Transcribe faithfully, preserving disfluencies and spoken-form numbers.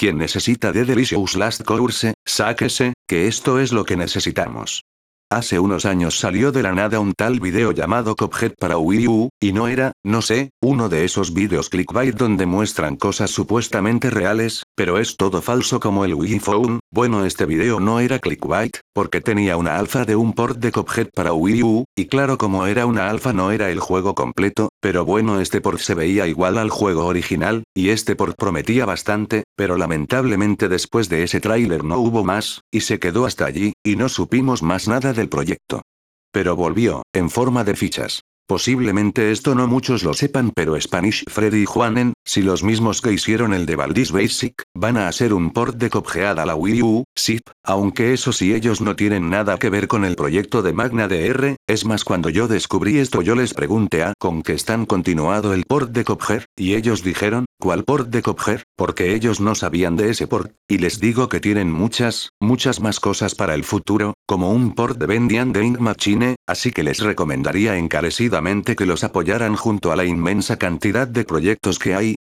Quien necesita de Delicious Last Course, sáquese, que esto es lo que necesitamos. Hace unos años salió de la nada un tal video llamado Cuphead para Wii U, y no era, no sé, uno de esos videos clickbait donde muestran cosas supuestamente reales, pero es todo falso como el Wii Phone. Bueno, este video no era clickbait, porque tenía una alfa de un port de Cuphead para Wii U, y claro, como era una alfa no era el juego completo, pero bueno, este port se veía igual al juego original, y este port prometía bastante, pero lamentablemente después de ese tráiler no hubo más, y se quedó hasta allí, y no supimos más nada del proyecto. Pero volvió, en forma de fichas. Posiblemente esto no muchos lo sepan, pero Spanish Freddy y Juanen, si los mismos que hicieron el de Valdis Basic, van a hacer un port de Cuphead a la Wii U, sí, aunque eso sí ellos no tienen nada que ver con el proyecto de Magna D R, es más cuando yo descubrí esto yo les pregunté a con que están continuado el port de Cuphead, y ellos dijeron, ¿cuál port de Cuphead? Porque ellos no sabían de ese port, y les digo que tienen muchas, muchas más cosas para el futuro, como un port de Vending the Ink Machine, así que les recomendaría encarecidamente que los apoyaran junto a la inmensa cantidad de proyectos que hay,